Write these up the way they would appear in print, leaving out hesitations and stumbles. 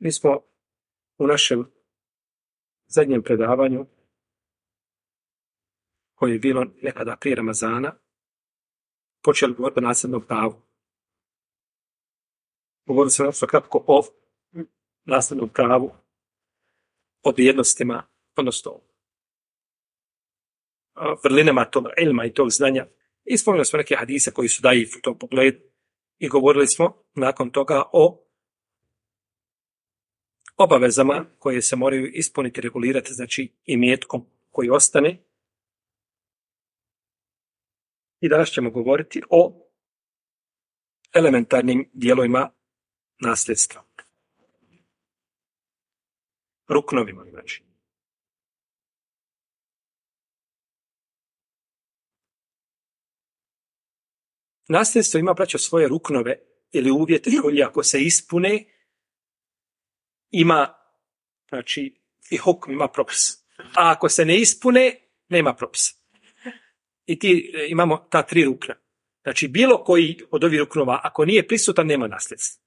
Mi smo u našem zadnjem predavanju, koje je bilo nekada prije Ramazana, počeli govoriti o nasljednom pravu. Govorili smo nešto kratko o nasljednom pravu, o vrijednostima, odnosno vrlinama tog ilma i tog znanja. I spomenuli smo neke hadise koji su daif u tom pogledu i govorili smo nakon toga o obavezama koje se moraju ispuniti, regulirati, znači imetkom koji ostane. I danas ćemo govoriti o elementarnim dijelovima nasljedstva. Ruknovima, znači. Nasljedstvo ima, braćo, svoje ruknove ili uvjete koji ako se ispune, ima, znači, i hukm, ima propis. A ako se ne ispune, nema propisa. I imamo ta tri rukna. Znači, bilo koji od ovih ruknova, ako nije prisutan, nema nasljedstva.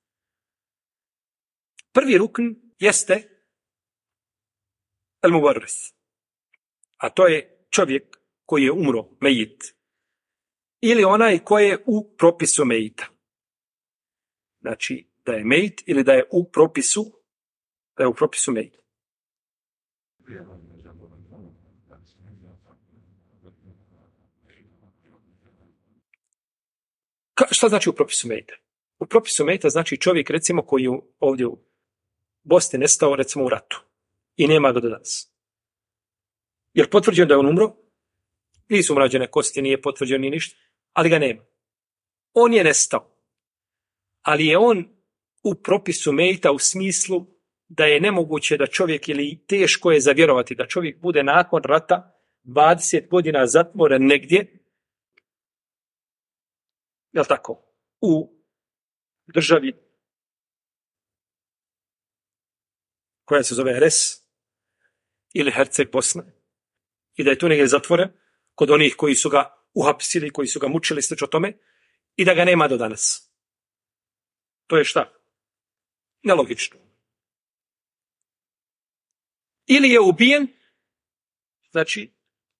Prvi rukn jeste el-muvarris. A to je čovjek koji je umro, mejit. Ili onaj koji je u propisu mejita. Znači, da je mejit ili da je u propisu mejita. Šta znači u propisu mejita? U propisu mejita znači čovjek, recimo, koji je ovdje u Bosni nestao, recimo, u ratu i nema ga do danas. Je li potvrđeno da je on umro? Nisu mrađene kosti, nije potvrđeno ni ništa, ali ga nema. On je nestao, ali je on u propisu mejita u smislu da je nemoguće da čovjek, ili teško je zavjerovati da čovjek bude nakon rata 20 godina zatvoren negdje, je li tako, u državi koja se zove RS ili Herceg Bosna, i da je tu negdje zatvoren kod onih koji su ga uhapsili, koji su ga mučili, slično o tome, i da ga nema do danas. To je šta? Nelogično. Ili je ubijen, znači,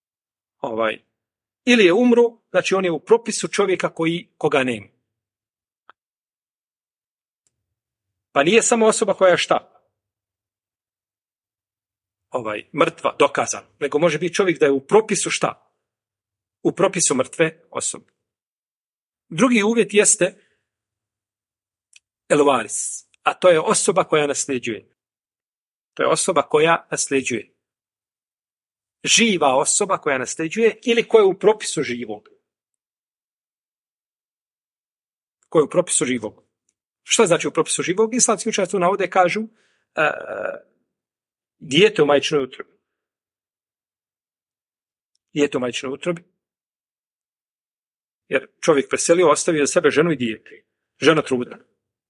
ili je umro, znači on je u propisu čovjeka koga nema. Pa nije samo osoba koja je šta? Mrtva, dokazan. Nego može biti čovjek da je u propisu šta? U propisu mrtve osobe. Drugi uvjet jeste el-varis, a to je osoba koja nasljeđuje. To je osoba koja nasljeđuje. Živa osoba koja nasljeđuje ili koja je u propisu živog. Koja je u propisu živog. Što znači u propisu živog? Islamski učenjaci tu navode, kažu dijete u majčinoj utrobi. Dijete u majčinoj utrobi. Jer čovjek preselio, ostavio za sebe ženu i dijete. Žena trudna.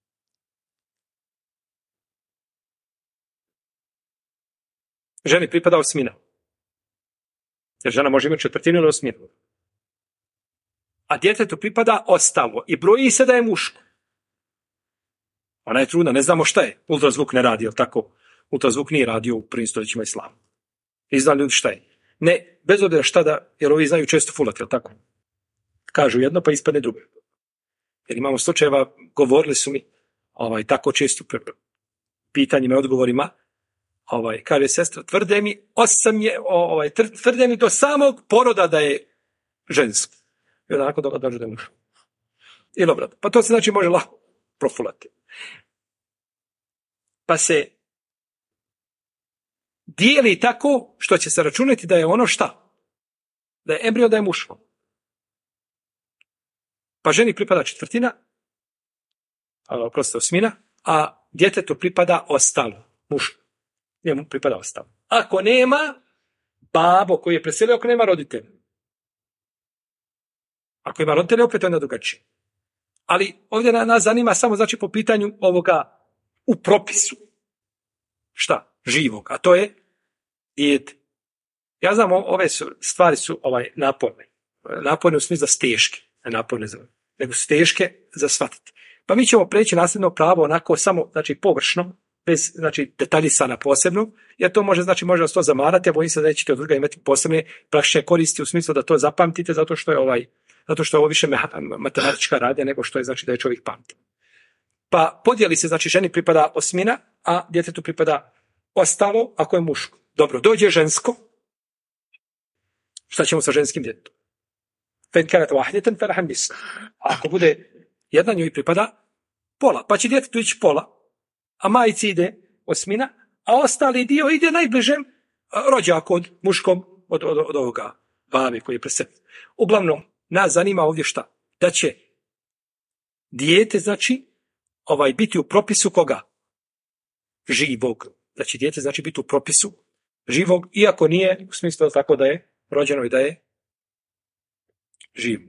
Ženi pripada osmina. Jer žena može imati četvrtinu ili osminu. A djetetu pripada ostalo. I broji se da je muško. Ona je trudna, ne znamo šta je. Ultrazvuk ne radi, jel tako? Ultrazvuk nije radio u prvim stoljećima islama. I znali ljudi šta je. Ne, bez obzira šta da, jer ovi znaju često fulati, jel tako? Kažu jedno pa ispadne drugo. Jer imamo slučajeva, govorili su mi tako često pitanjima i odgovorima, kaže sestra, tvrde mi do samog poroda da je žensko. I onako dođe da je muško. Ili obratno. Pa to se znači može lako profulati. Pa se dijeli tako što će se računati da je ono šta? Da je embrio, da je muško. Pa ženi pripada četvrtina, osmina, a djetetu pripada ostalo, muško. Njemu pripada ostalo. Ako nema babo koji je preselio, ako nema roditelja. Ako ima roditelja, opet onda drugačije. Ali ovdje nas zanima samo znači po pitanju ovoga u propisu. Šta? Živog. A to je dijete. Ja znam, ove stvari su naporne. Naporne u smislu da su teške. Ne naporne nego su teške za shvatiti. Pa mi ćemo preći nasljedno pravo onako samo, znači površno, bez, znači, detaljisana posebno, jer to može, znači, može vas to zamarati, a bojim se da nećete od druga imati posebne praktične koristi u smislu da to zapamtite, zato što je ovo više matematička radnja nego što je, znači, da je čovjek pamti. Pa podijeli se, znači, ženi pripada osmina, a djetetu pripada ostalo ako je muško. Dobro, dođe žensko, šta ćemo sa ženskim djetetom? Ako bude jedna, njoj pripada pola, pa će djetetu ići pola, a majici ide osmina, a ostali dio ide najbližem rođaku od muškom, od ovoga babi koji je presep. Uglavnom, nas zanima ovdje šta? Da će dijete, znači, biti u propisu koga? Živog. Da će dijete, znači, biti u propisu živog, iako nije u smislu tako da je rođeno i da je živ.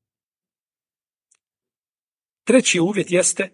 Treći uvjet jeste,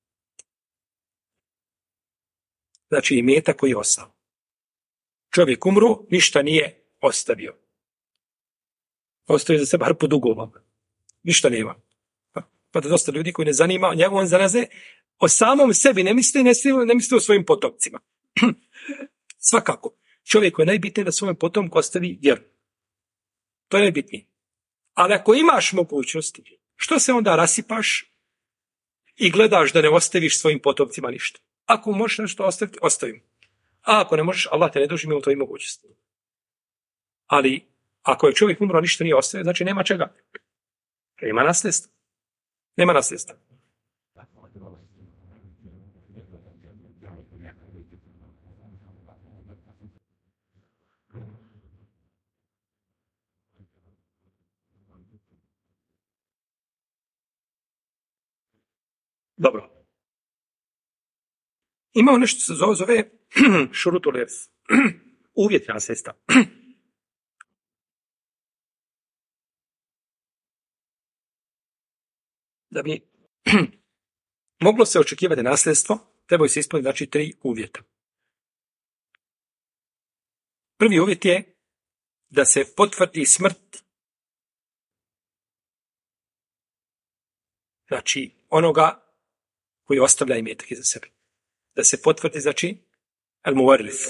znači, imetak koji je ostao. Čovjek umro, ništa nije ostavio. Ostavio za sebe hrpu dugova. Ništa nema. Pa da dosta ljudi koji ne zanima o njegovom zanaze, o samom sebi ne misli o svojim potomcima. Svakako, čovjek je najbitnije da svojom potomku ostavi vjeru. To je najbitnije. Ali ako imaš mogućnosti, što se onda rasipaš i gledaš da ne ostaviš svojim potomcima ništa? Ako možeš nešto ostaviti, ostavim. A ako ne možeš, Allah te ne duži mimo tvojih mogućnosti. Ali ako je čovjek umro, ništa nije ostavio, znači nema čega. Ima nasljedstva. Nema nasljedstva. Dobro. Imao nešto se zove šurutul irs. Uvjet nasljedstva. Da bi moglo se očekivati nasljedstvo, trebaju se ispuniti, znači, 3 uvjeta. Prvi uvjet je da se potvrdi smrt, znači, onoga koji ostavlja imetak iza sebe. Da se potvrdi, znači, al-muwarrith.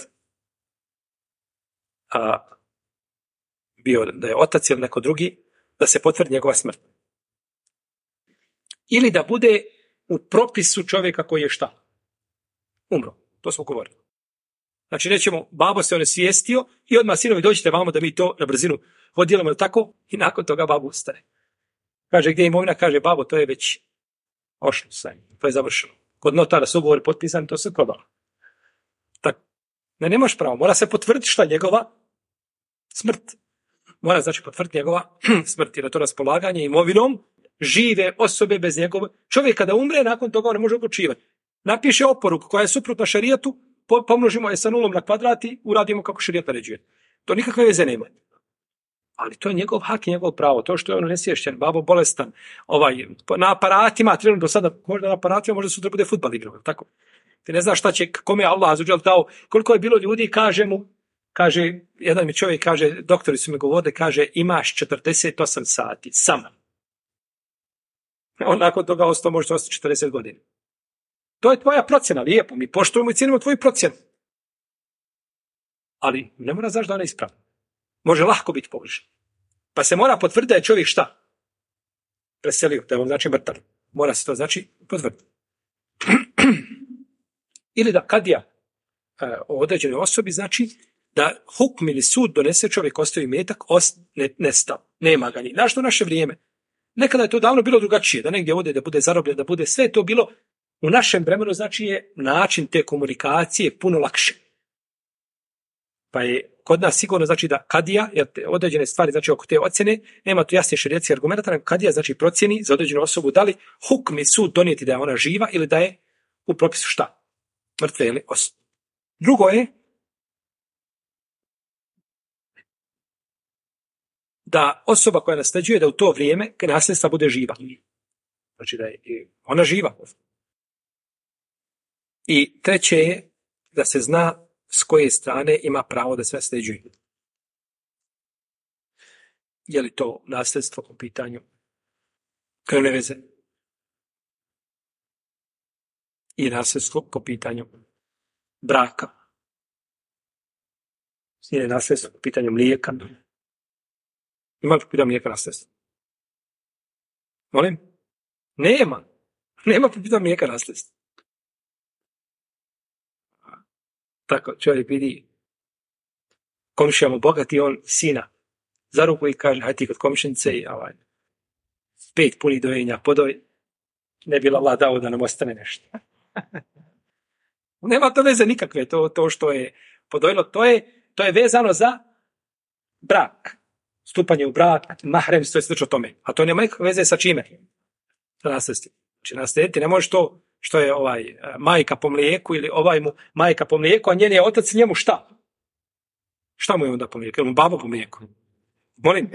A bio da je otac ili neko drugi, da se potvrdi njegova smrt. Ili da bude u propisu čovjeka koji je šta? Umro. To smo govorili. Znači, nećemo, babo se onesvijestio i odmah sinovi dođite vamo da mi to na brzinu podijelimo tako i nakon toga babo ustane. Kaže, gdje je imovina? Kaže, babo, to je već ošlo sve. To je završeno. Kod notara su ugovori potpisani, to se prodalo. Tako. Nemaš pravo. Mora se potvrditi šta njegova smrt. Mora, znači, potvrditi njegova smrt. Jer je to raspolaganje imovinom žive osobe bez njegove. Čovjek kada umre, nakon toga on ne može odlučivati. Napiše oporuku koja je suprotna šerijatu, pomnožimo je sa nulom na kvadrat i uradimo kako šerijat naređuje. To nikakve veze nema. Ali to je njegov hak i njegov pravo. To što je ono nesvješćen, babo bolestan, na aparatima, trenutno do sada, možda na aparatima, možda sutra bude fudbal igrao, tako? Ti ne znaš šta će, kome je Allah azuđel dao, koliko je bilo ljudi, kaže, jedan mi čovjek kaže, doktori su mi govorili, kaže, imaš 48 sati, samo. On nakon toga ostao, možda ostati 40 godina. To je tvoja procjena, lijepo, mi poštujemo i cijenimo tvoju procjenu. Ali ne mora znaš da ona je ispravna. Može lahko biti pogrešan. Pa se mora potvrditi da je čovjek šta? Preselio, da je on znači mrtav. Mora se to znači potvrditi. Ili da kadija o određenoj osobi znači da hukm ili sud donese čovjek ostavi imetak, nestao. Nema ga ni. Znaš, u naše vrijeme. Nekada je to davno bilo drugačije, da negdje ode, da bude zarobljen, da bude sve to bilo u našem vremenu, znači je način te komunikacije puno lakše. Pa je kod nas sigurno znači da kadija, jer određene stvari znači oko te ocjene, nema tu jasnije šerijatskih argumenata, nego kadija znači procjeni za određenu osobu da li hukm i sud donijeti da je ona živa ili da je u propisu šta? Mrtve ili osobe. Drugo je da osoba koja nasljeđuje da u to vrijeme nasljedstva bude živa. Znači da je ona živa. I treće je da se zna s koje strane ima pravo da se nasljeđuje. Je li to nasljedstvo po pitanju krvne veze? I nasljedstvo po pitanju braka. Nije nasljedstvo po pitanju mlijeka. Ima li po pitanju mlijeka nasljedstvo? Molim? Nema. Nema po pitanju mlijeka nasljedstvo. Tako čovjek vidi komšija mu bogati, on sina za ruku i kaže, hajde ti kod komšinice i 5 punih dojenja podoj, ne bi Allah dao da nam ostane nešto. Nema to veze nikakve, to što je podojilo, to je vezano za brak. Stupanje u brak, mahremstvo je slično tome. A to nema nikakve veze sa čime? Sa nasljedstvom. Znači naslijediti ne može to što je majka po mlijeku ili mu majka po mlijeku, a njen je otac njemu šta? Šta mu je onda po mlijeku? Ili mu babo po mlijeku? Molim?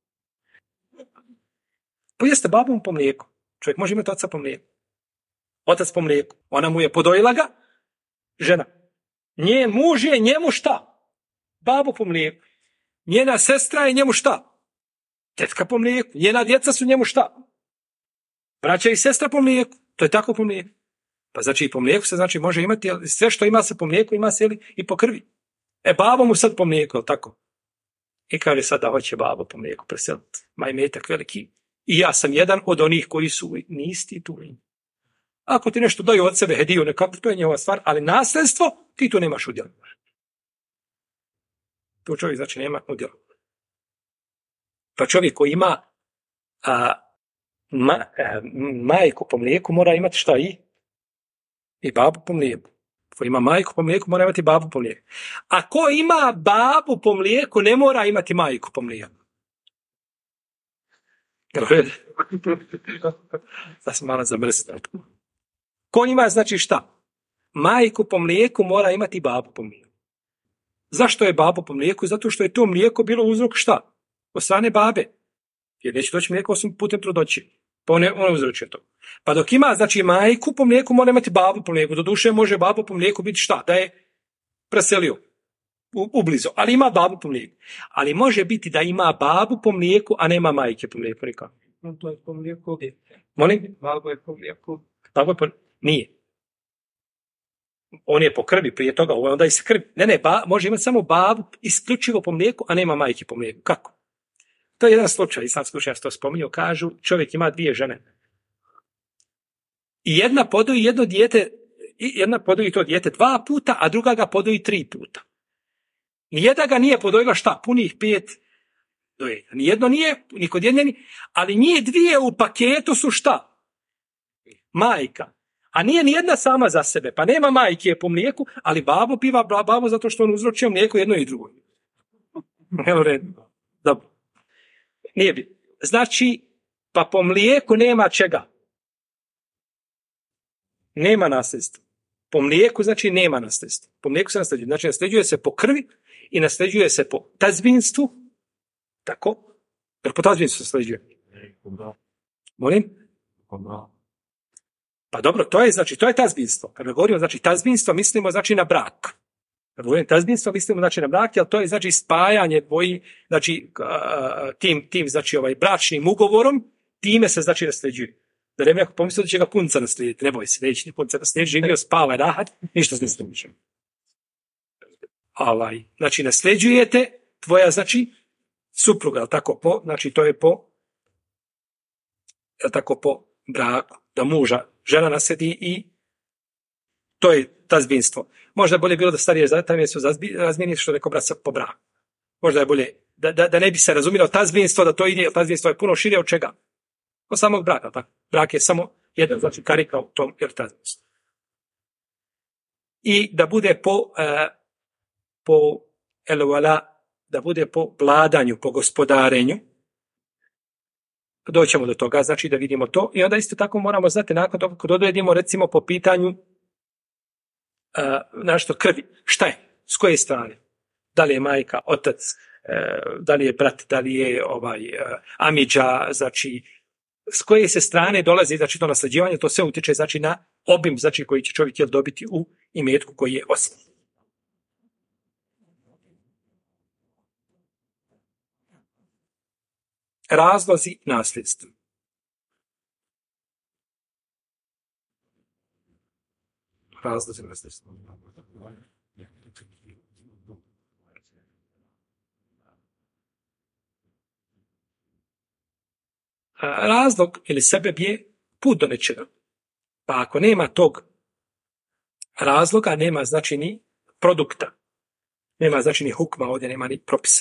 Pa jeste babom po mlijeku. Čovjek može imati oca po mlijeku. Otac po mlijeku. Ona mu je podojila ga, žena. Njen muž je njemu šta? Babo po mlijeku. Njena sestra je njemu šta? Tetka po mlijeku. Njena djeca su njemu šta? Braća i sestra po mlijeku. To je tako po mlijeku. Pa znači i po mlijeku se znači može imati, sve što ima se po mlijeku ima se i po krvi. Babo mu sad po mlijeku, tako? I kaže sad da hoće babo po mlijeku preseliti. Ma imetak veliki. I ja sam jedan od onih koji su nisti tu. Ako ti nešto daju od sebe hediju nekako, to je njegova stvar, ali nasljedstvo ti tu nemaš udjela. To čovjek znači nema udjela. Pa čovjek koji ima majku po mlijeku mora imati šta i babu po mlijeku. Ko ima majku po mlijeku mora imati babu po mlijeku. A ko ima babu po mlijeku ne mora imati majku po mlijeku. Da se malo zamrzne. Ko ima znači šta? Majku po mlijeku mora imati babu po mlijeku. Zašto je babu po mlijeku? Zato što je to mlijeko bilo uzrok šta? Od strane babe. Jer neće doći mlijeko osim putem trudnoće. Pa on uzročuje to. Pa dok ima, znači, majku po mlijeku, mora imati babu po mlijeku. Doduše može babu po mlijeku biti šta? Da je preselio ublizo. Ali ima babu po mlijeku. Ali može biti da ima babu po mlijeku, a nema majke po mlijeku. To je po mlijeku. Molim? Babo je po mlijeku. Babo je po... Nije. On je po krvi prije toga, onda iz krvi. Ne, može imati samo babu isključivo po mlijeku, a nema majke po mlijeku. Kako? To je jedan slučaj, islamski učenjaci to spominju, kažu, čovjek ima 2 žene. I jedna podoji jedno dijete, jedna podoji to dijete 2 puta, a druga ga podoji 3 puta. Nijedna ga nije podojila šta? Punih 5 dojenja. Nijedno nije, ni kod jedne, ali njih 2 u paketu su šta? Majka. A nije nijedna sama za sebe, pa nema majke po mlijeku, ali babo piva babo zato što on uzročio mlijeko jedno i drugo. Evo red. Dobro. Nije bi. Znači, pa po mlijeku nema čega? Nema nasljedstva. Po mlijeku znači nema nasljedstva. Po mlijeku se nasljeđuje. Znači, nasljeđuje se po krvi i nasljeđuje se po tazbinstvu. Tako? Jer po tazbinstvu se nasljeđuje. Molim? Pa dobro, to je tazbinstvo. Kada govorimo znači tazbinstvo, mislimo znači na brak. Kada govorimo tazbinstvo, mislimo znači na brak, ali to je znači spajanje dvoji, znači tim znači bračnim ugovorom, time se znači nasljeđuje. Da ne bi neko pomislio da će ga punca naslijediti. Ne boj se, neće ni punca naslijediti, živio, spava, rahat, ništa se ne slijeđuje. Znači nasljeđujete tvoja znači supruga, ali tako znači to je po braku, da muža žena naslijedi i to je tazbinstvo. Možda je bolje bilo da starije zatajne su razmijeni što neko brat po braku. Možda je bolje da ne bi se razumilo tazbinstvo, da to ide, tazbinstvo je puno šire od čega? Od samog braka, tako? Brak je samo jedan, znači karika u tom tazbinstvu. I da bude po elvala, da bude po vladanju, po gospodarenju. Doćemo do toga, znači da vidimo to. I onda isto tako moramo znati nakon toga kad odredimo recimo po pitanju nešto krvi. Šta je? S koje strane? Da li je majka, otac, da li je brat, da li je amidža, znači s koje se strane dolazi znači to nasljeđivanje, to sve utječe znači na obim znači koji će čovjek dobiti u imetku koji je osim. Razlozi nasljedstva. Razlozi. Razlog ili sebeb je put do nečega. Pa ako nema tog razloga, nema znači ni produkta. Nema znači ni hukma, ovdje nema ni propisa.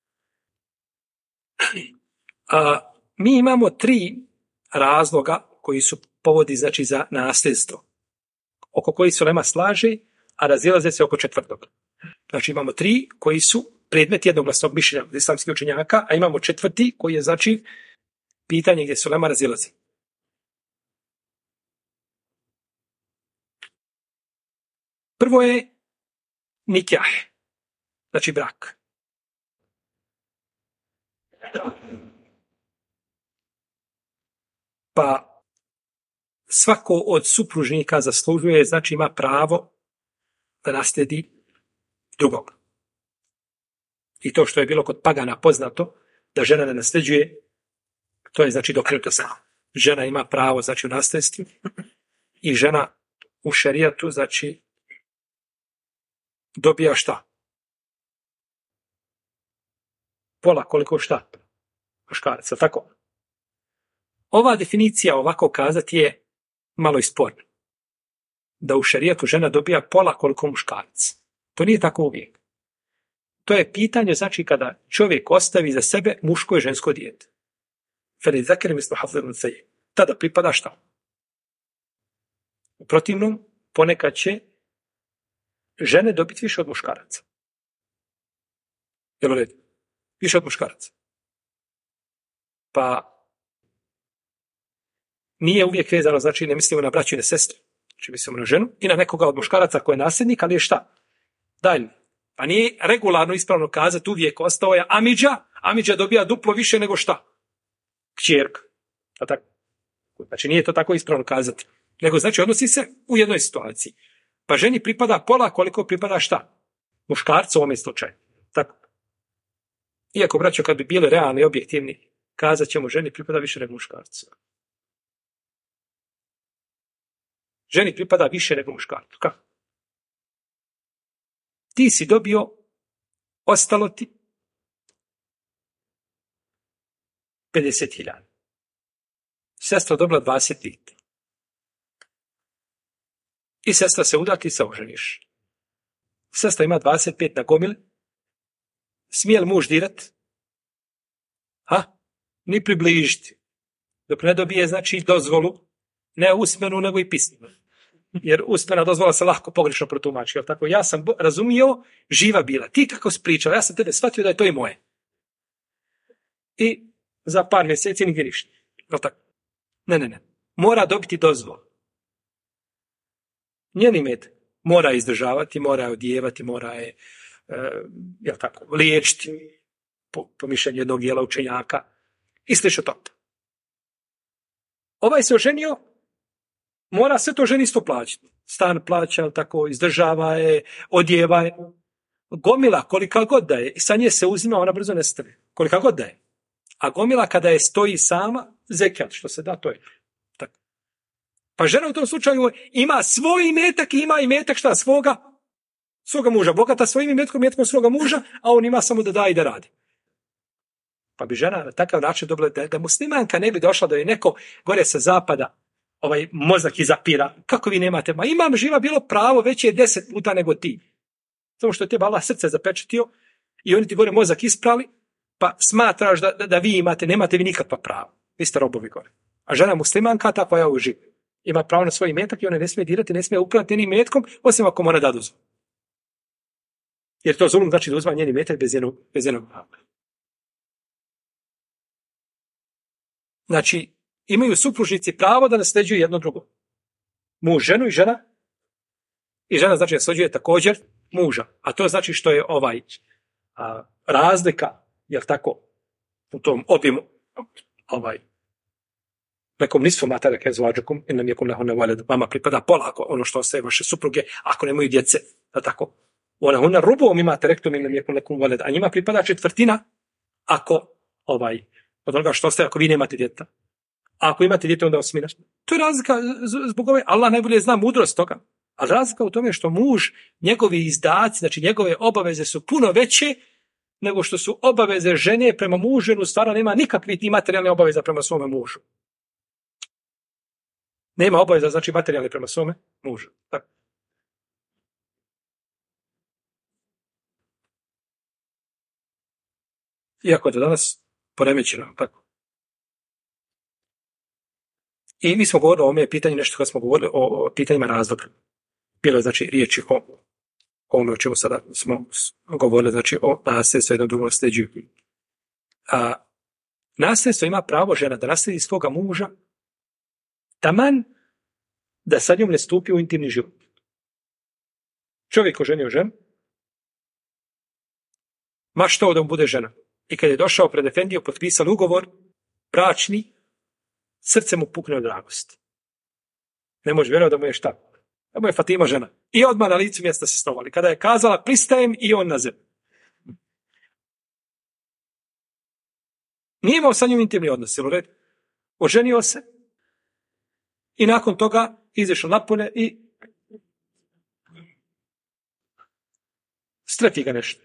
Mi imamo 3 razloga koji su povodi znači za nasljedstvo, oko koji se ulema slaže, a razilaze se oko 4. Znači imamo 3 koji su predmet jednoglasnog mišljenja od islamskih učenjaka, a imamo 4. koji je znači pitanje gdje se ulema razilazi. Prvo je nikah, znači brak. Pa svako od supružnika zaslužuje, znači ima pravo da naslijedi drugog. I to što je bilo kod pagana poznato, da žena ne nasljeđuje, to je znači dokrenuto samo. Žena ima pravo znači u nasljedstvu i žena u šerijatu znači dobija šta? Pola koliko šta? Muškaraca, tako? Ova definicija ovako kazati je malo i sporna. Da u šerijatu žena dobija pola koliko muškarac. To nije tako uvijek. To je pitanje, znači, kada čovjek ostavi za sebe muško i žensko dijete. Tada pripada šta? U protivnom, ponekad će žene dobiti više od muškaraca. Jel u redu? Više od muškaraca. Pa nije uvijek vezano, znači ne mislimo na braću i na sestre, znači mislimo na ženu i na nekoga od muškaraca koji je nasljednik, ali je šta? Daljni. Pa nije regularno ispravno kazati uvijek ostao je amidža dobija duplo više nego šta? Kćerka. Znači nije to tako ispravno kazati. Nego znači odnosi se u jednoj situaciji. Pa ženi pripada pola koliko pripada šta? Muškarcu u ovome slučaju. Tako. Iako, braćo, kad bi bili realni i objektivni, kazat ćemo ženi pripada više nego muškarcu. Ženi pripada više nego muškarcu. Kako? Ti si dobio, ostalo ti 50.000. Sestra dobila 20.000. I sestra se uda, ti se oženiš. Sestra ima 25 na gomili. Smije li muž dirat? Ni približiti. Dok ne dobije, znači, dozvolu, ne usmenu, nego i pismenu. Jer usmena dozvola se lahko pogrešno protumači. Tako, ja sam razumio, živa bila. Ti kako si pričala, ja sam tebe shvatio da je to i moje. I za par mjeseci nigdje ništa. Ne. Mora dobiti dozvolu. Njeni med mora izdržavati, mora je odijevati, mora je liječiti po mišljenju jednog dijela učenjaka i slično to. Ovaj se oženio, mora sve to ženi isto plaćati. Stan plaća, tako, izdržava je, odijeva je. Gomila, kolika god da je, i sa nje se uzima, ona brzo nestane. Kolika god da je. A gomila kada je stoji sama, zekijat, što se da, to je. Tako. Pa žena u tom slučaju ima svoj imetak i ima imetak šta? Svoga muža. Bogata svojim imetkom svoga muža, a on ima samo da da i da radi. Pa bi žena na takav način dobila da muslimanka ne bi došla da je neko gore sa zapada mozak izapira. Kako vi nemate? Ma imam živa bilo pravo, već je 10 puta nego ti. Samo što je tebe Allah srce zapečatio i oni ti gore mozak isprali, pa smatraš da vi nemate vi nikakva prava. Vi ste robovi gore. A žena muslimanka takva je uživi. Ima pravo na svoj imetak i ona ne smije dirati, ne smije upravljati njenim imetkom, osim ako mu ona da dozvolu. Jer to zulum znači da uzma njeni imetak bez jednog prava. Znači, imaju supružnici pravo da nasljeđuju jedno drugo. Muž ženu i žena znači nasljeđuje također muža. A to znači što je razlika, jel tako, u tom obimu, nekom nisfu matara kezvađakum i nam jekum lehune valed. Vama pripada pola ono što ostaje vaše supruge, ako nemaju djece, da tako. Ona huna rubovom imate rektum i nam jekum lekum valed. A njima pripada 1/4 ako od onoga što ostaje ako vi nemate djeta. A ako imate djete, onda 8. To je razlika zbog ove. Allah najbolje zna mudrost toga. Ali razlika u tome što muž, njegovi izdaci, znači njegove obaveze su puno veće nego što su obaveze žene prema mužu, jer u stvarno nema nikakvih ni materijalne obaveza prema svome mužu. Nema obaveza, znači materijalne prema svome mužu. Tako. Iako je to danas poremećeno. Tako. I mi smo govorili o ovome pitanju, nešto kad smo govorili o pitanjima razloga. Bilo je, znači, riječi o ovome o čemu sada smo govorili, znači, o nasljedstvu jednom drugom sljeđu. A nasljedstvo ima pravo žena da naslijedi svoga muža taman da sa njom ne stupi u intimni život. Čovjek oženio ženu, maštao da mu bude žena. I kad je došao pred efendiju, potpisali ugovor, bračni, srce mu pukne od dragosti. Ne može vjerovati da mu je šta? Da mu je Fatima žena. I odmah na licu mjesta se snovali. Kada je kazala pristajem i on na zemlju. Nije imao sa njim intimni odnos, jel u redu? Oženio se i nakon toga izašao napolje i strefi ga nešto.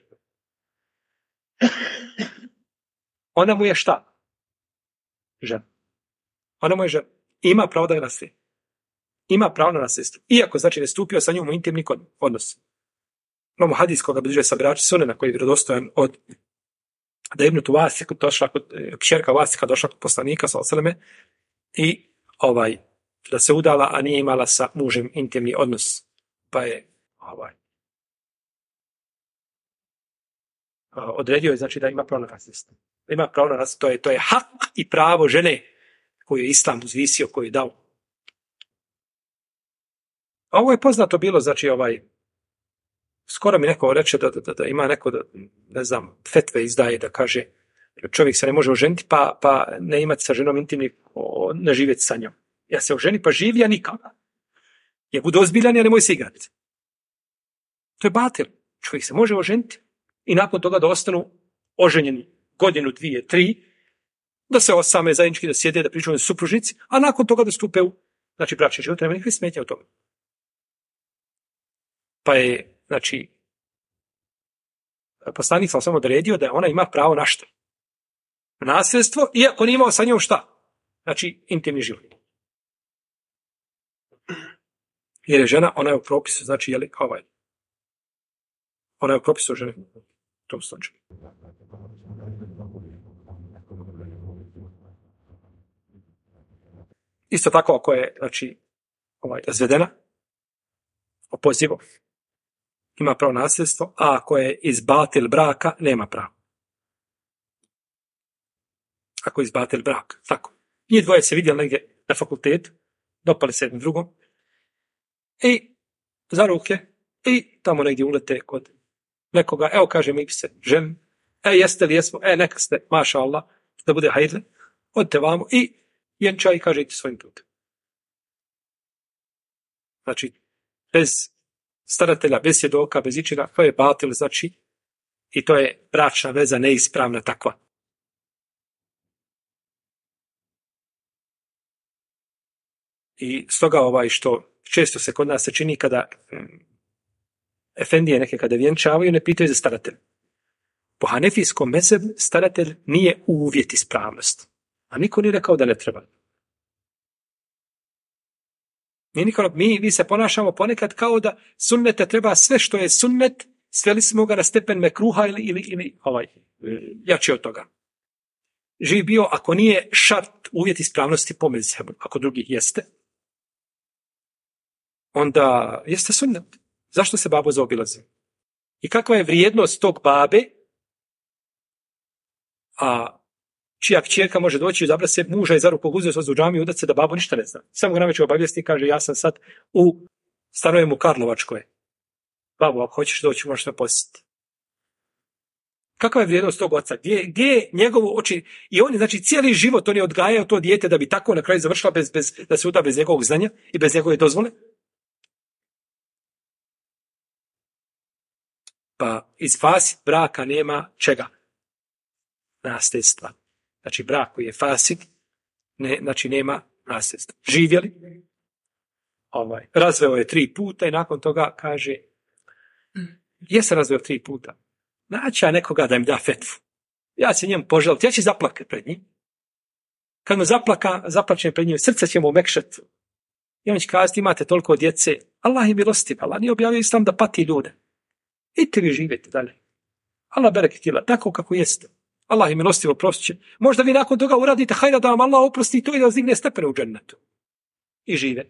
Ona mu je šta? Žena. Ona mu je žena. Ima pravo da ga naslijedi. Ima pravo na nasljedstvo. Iako, znači, ne stupio sa njom u intimni odnos. Imamo hadis koga bliže sa braći Sunena koji je vjerodostojan od da je Ibn Tuvasi došla kod kćerka Vasika došla kod poslanika s.a.v. i da se udala, a nije imala sa mužem intimni odnos. Pa je odredio je, znači, da ima pravo na nasljedstvo. Ima pravo na nasljedstvo. To je hak i pravo žene koju je Islam uzvisio, koju je dao. A ovo je poznato bilo, znači, skoro mi neko reče da ima neko, ne znam, fetve izdaje da kaže čovjek se ne može oženiti pa ne imati sa ženom intimni, ne živjeti sa njom. Ja se oženi pa živi, a nikada. Je budu ozbiljan, ja nemoj se igrati. To je batil. Čovjek se može oženiti i nakon toga da ostanu oženjeni godinu, 2, 3, da se osame zajednički, da sjede, da pričaju supružnici, a nakon toga da stupe u, znači, bračni život, nema nikakve smetnje u tome. Pa je, znači, poslanik sam samo odredio da ona ima pravo na što? Nasljedstvo, iako nije imao sa njom šta? Znači, intimni život. Jer je žena, ona je u propisu, znači, je li, ona je u propisu žene u tom slučaju. Isto tako, ako je, znači, razvedena, opozivo, ima pravo nasljedstvo, a ako je izbatil braka, nema pravo. Ako je izbatil brak, tako. Njih dvoje se vidjeli negdje na fakultetu, dopali se jednom drugom, i za ruke, i tamo negdje ulete kod nekoga, evo kaže mi se žen, jeste li jesmo, neka ste, maša Allah, da bude hajde, odite vamo i vjenčaj i kaže idite svojim putem. Znači, bez staratelja, bez svjedoka, bez ičega, to je batil, znači, i to je bračna veza neispravna takva. I stoga što često se kod nas se čini kada efendije neke kada vjenčavaju, ne pitaju za staratelj. Po hanefijskom mezhebu staratelj nije uvjet ispravnosti. A niko nije rekao da ne treba. Mi se ponašamo ponekad kao da sunnete treba sve što je sunnet, sveli smo ga na stepen mekruha ili jači od toga. Živ bio, ako nije šart uvjet ispravnosti po mezhebu, ako drugi jeste, onda jeste sunnet. Zašto se babo zaobilazi? I kakva je vrijednost tog babe, a čija kćerka može doći i izabrati se muža i za ruku uzeti u džamiju i udati se da babo ništa ne zna. Samo ga naveče obavijesti i kaže ja sam sad stanujem u Karlovačkoj. Babo, ako hoćeš doći možeš me posjetiti. Kakva je vrijednost tog oca? Gdje je njegovo oči? I on je, znači, cijeli život on je odgajao to dijete da bi tako na kraju završila da se uda bez njegovog znanja i bez njegove dozvole. Pa iz fasid braka nema čega? Nasljedstva. Znači, brak koji je fasid, znači nema nasljedstva. Živjeli, razveo je 3 puta i nakon toga kaže, se razveo 3 puta. Naći ja nekoga da im da fetvu. Ja se njemu poželiti, ja ću zaplakati pred njim. Kad mu zaplačem pred njim, srce će mu omekšati. I on će kazati, imate toliko djece, Allah je milostiv, Allah nije objavio islam da pati ljude. Idite vi živjeti dalje. Allah bereketila, tako kako jeste. Allah je milostivo oprostit će. Možda vi nakon toga uradite, hajde da vam Allah oprosti to i da vas digne stepene u džennetu. I žive.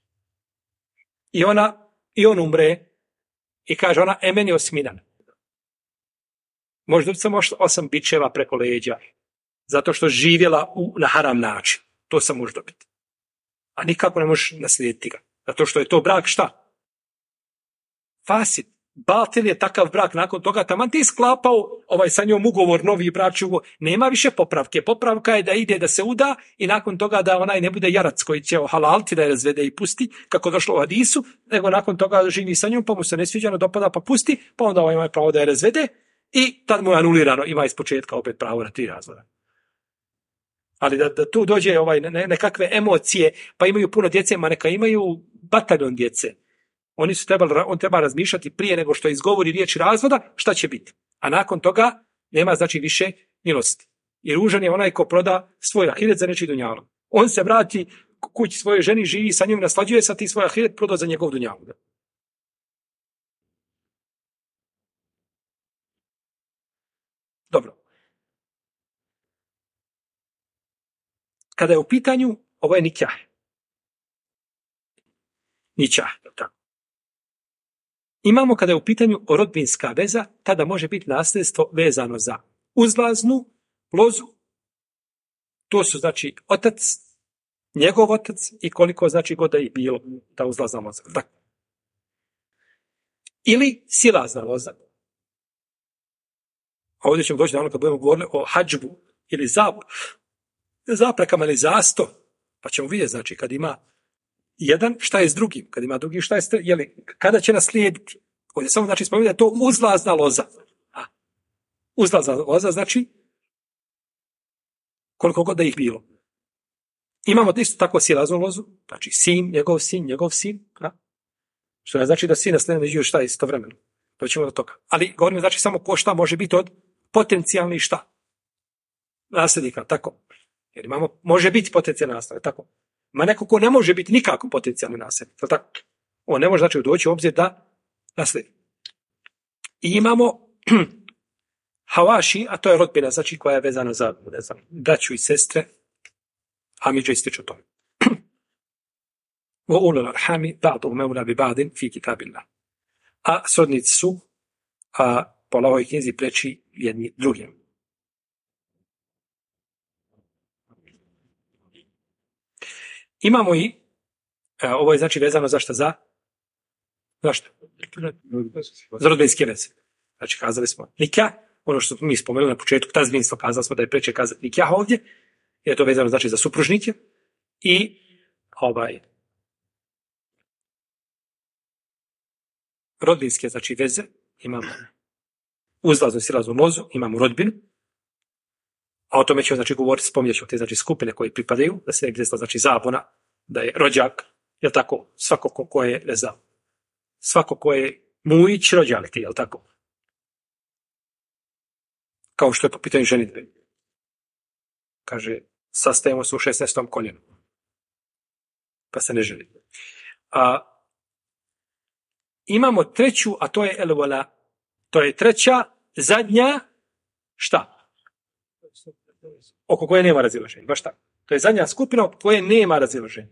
I on umre i kaže ona, meni osminan. Možda samo 8 bičeva preko leđa. Zato što živjela na haram način. To sam može dobiti. A nikako ne možeš naslijediti ga. Zato što je to brak šta? Fasid. Batil je takav brak nakon toga. Taman ti sklapao sa njom ugovor, novi bračni ugovor. Nema više popravke. Popravka je da ide da se uda i nakon toga da onaj ne bude jarac koji će halalti da je razvede i pusti, kako došlo u hadisu, nego nakon toga živi sa njom, pa mu se ne sviđa, dopada pa pusti, pa onda ima pravo da je razvede i tad mu je anulirano, ima iz početka opet pravo na 3 razvoda. Ali da tu dođe nekakve emocije, pa imaju puno djece, ma neka imaju bataljon djece. On treba razmišljati prije nego što izgovori riječ razvoda, šta će biti. A nakon toga nema znači više milosti. Jer ružan je onaj ko proda svoj ahiret za nečiji dunjalog. On se vrati kući svojoj ženi, živi sa njom, naslađuje sa ti svoj ahiret, prodao za njegov dunjalog. Dobro. Kada je u pitanju, ovo je nikah. Nikah, tako. Imamo kada je u pitanju rodbinska veza, tada može biti nasljedstvo vezano za uzlaznu lozu. To su znači otac, njegov otac i koliko znači god da je bilo ta uzlazna loza. Tako. Ili silazna loza. A ovdje ćemo doći na ono kad budemo govorili o hadžbu ili zaprekama ili zasto, pa ćemo vidjeti znači kad ima jedan, šta je s drugim, kad ima drugi, šta je s trećim, kada će naslijediti. Ovdje samo znači spomenuti da je to uzlazna loza. Uzlazna loza znači koliko god da ih bilo. Imamo isto tako silaznu lozu, znači njegov sin. Što ne znači da sin naslijedi među šta je istovremeno. Doćemo do toga. Ali govorimo znači samo ko šta može biti od potencijalnih šta? Nasljednika, tako. Jer može biti potencijalni nasljednik, tako. Ma neko ko ne može biti nikako potencijalni nasljednik, tako. On ne može znači doći u obzir da naslijedi. I imamo havaši, a to je rodbina, znači koja je vezana za braću i sestre, a mi će ističu to. وَأُولُو الْأَرْحَامِ بَعْضُهُمْ أَوْلَىٰ بِبَعْضٍ فِي كِتَابِ اللَّهِ. A srodnici su po Allahovoj knjizi preči jedni drugim. Imamo i, ovo je znači vezano zašto? Zašto? Za rodbinske veze. Znači kazali smo nikah, ono što smo mi spomenuli na početku, tazbinstvo, kazali smo da je preče kazati nikah ovdje, jer je to vezano znači za supružnike i rodbinske znači veze, imamo uzlaznu i silaznu lozu, imamo rodbinu, a o tome ćemo znači govoriti, spominjat ćemo te znači skupine koje pripadaju, da se ne desila znači zabuna, da je rođak, jel tako, svako ko je, ne znam, svako ko je mujić, rođak ti, jel tako? Kao što je po pitanju ženitbe. Kaže, sastajemo se u 16. koljenu. Pa se ne ženi. Imamo treću, a to je elvola. To je treća, zadnja, šta? Oko koje nema razilaženja. Baš tako. To je zadnja skupina oko koje nema razilaženja.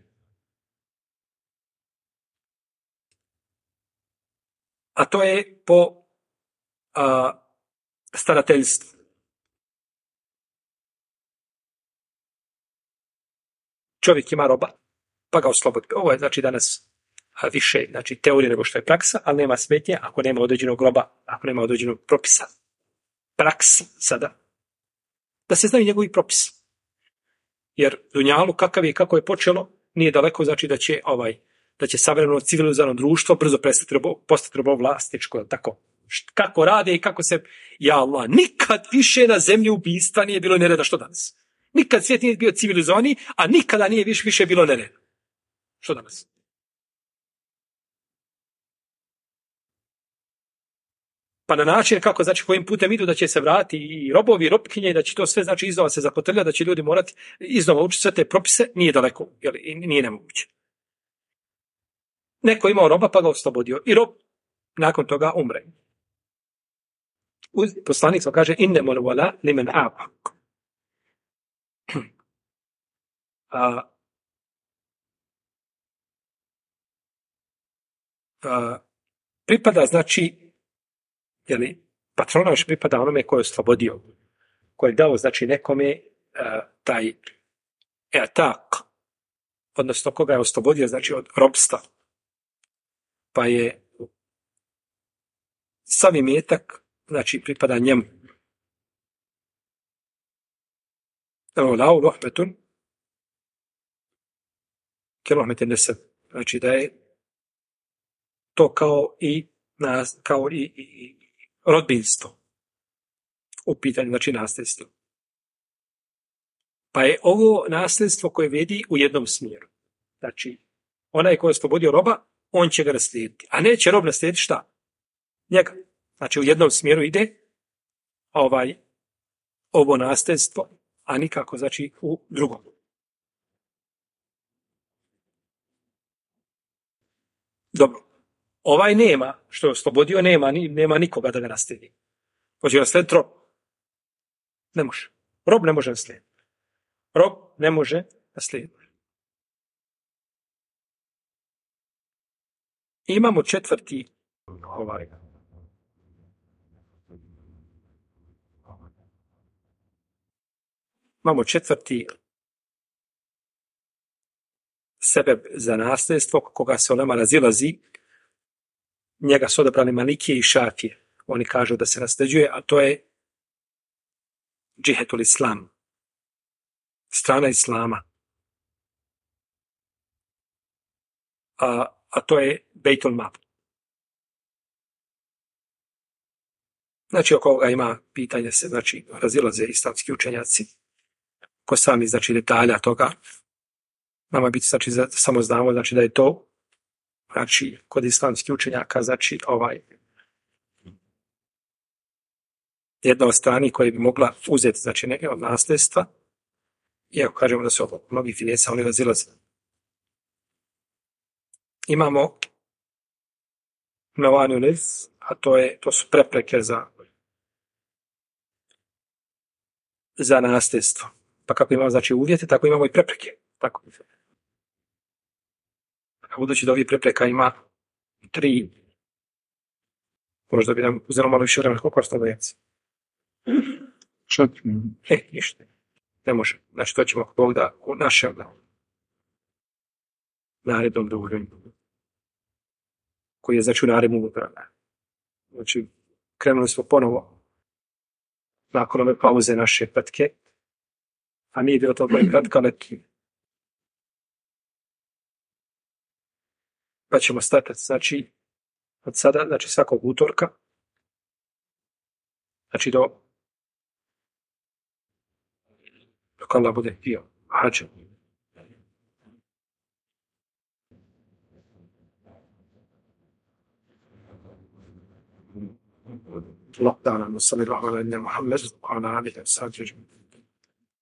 A to je po starateljstvu. Čovjek ima roba, pa ga oslobodi. Ovo je znači danas više znači, teorije nego što je praksa, ali nema smetnje ako nema određenog roba, ako nema određenog propisa. Praksa sada. Da se znaju njegovi propisi. Jer dunjalu kakav je, kako je počelo, nije daleko znači da će savremeno civilizovano društvo brzo postati robovlasničko, tako. Kako rade i kako se, ja Allah, nikad više na zemlji ubistva nije bilo nereda što danas. Nikad svijet nije bio civilizovaniji, a nikada nije više bilo nereda. Što danas? Pa na način kako, znači, kojim putem idu da će se vratiti i robovi i robkinje i da će to sve, znači, iznova se zakotrlja, da će ljudi morati iznova učiti sve te propise, nije daleko, jel, i nije nemoguće. Neko imao roba pa ga oslobodio i rob nakon toga umre. Poslanik sam kaže innemol wala limen abak. Pripada, znači, jeli, patronaž pripada onome koje je oslobodio, koje je dao, znači, nekome taj etak, odnosno koga je oslobodio, znači, od robstva. Pa je sav imetak, znači, pripada njemu. Evo, lau rohmetun, ke rohmete neseb. Znači, da je to kao i rodbinstvo u pitanju, znači, nasljedstvo. Pa je ovo nasljedstvo koje vedi u jednom smjeru. Znači, onaj koji je oslobodio roba, on će ga naslijediti. A neće rob naslijediti šta? Njega. Znači, u jednom smjeru ide ovo nasljedstvo, a nikako, znači, u drugom. Dobro. Ovaj nema, što je oslobodio, nema nikoga da ga naslijedi. Hoće ga naslijediti rob. Ne može. Rob ne može naslijediti. Rob ne može naslijediti. Imamo četvrti sebeb za nasljedstvo, koga se onama razilazi. Njega su odabrali Malikije i Šafije. Oni kažu da se nasljeđuje, a to je džihetul islam. Strana islama. A to je Bejtul Mal. Znači, oko ovoga ima pitanje se, znači, razilaze islamski učenjaci. Ko sami, znači, detalja toga. Nama biti, znači, samo znamo, znači, da je to, znači, kod islamskih učenjaka, znači, jedna od strani koje bi mogla uzeti, znači, neke od nasljedstva, iako kažemo da su ovo mnogi finesa, oni razilaze. Imamo Mevanu Nez, a to su prepreke za nasljedstvo. Pa kako imamo, znači, uvjete, tako imamo i prepreke. Tako. A budući da ovih prepreka ima 3, možda bi nam uzelo malo više vremena, koliko ostalo djece? 4. Ništa. Ne može. Znači, to ćemo Bog da u našem narednom dovoljenju, koji je, znači, u narednom unutra. Znači, krenuli smo ponovo nakon ove pauze naše petke, a nije bilo to kratka letnja. Pa ćemo startati, znači, od sada, znači, svakog utorka, znači, dok Allah bude htio hađa. Lockdown, sallallahu alaihi wa sallam, Muhammed, wa ala alihi wa sahbihi.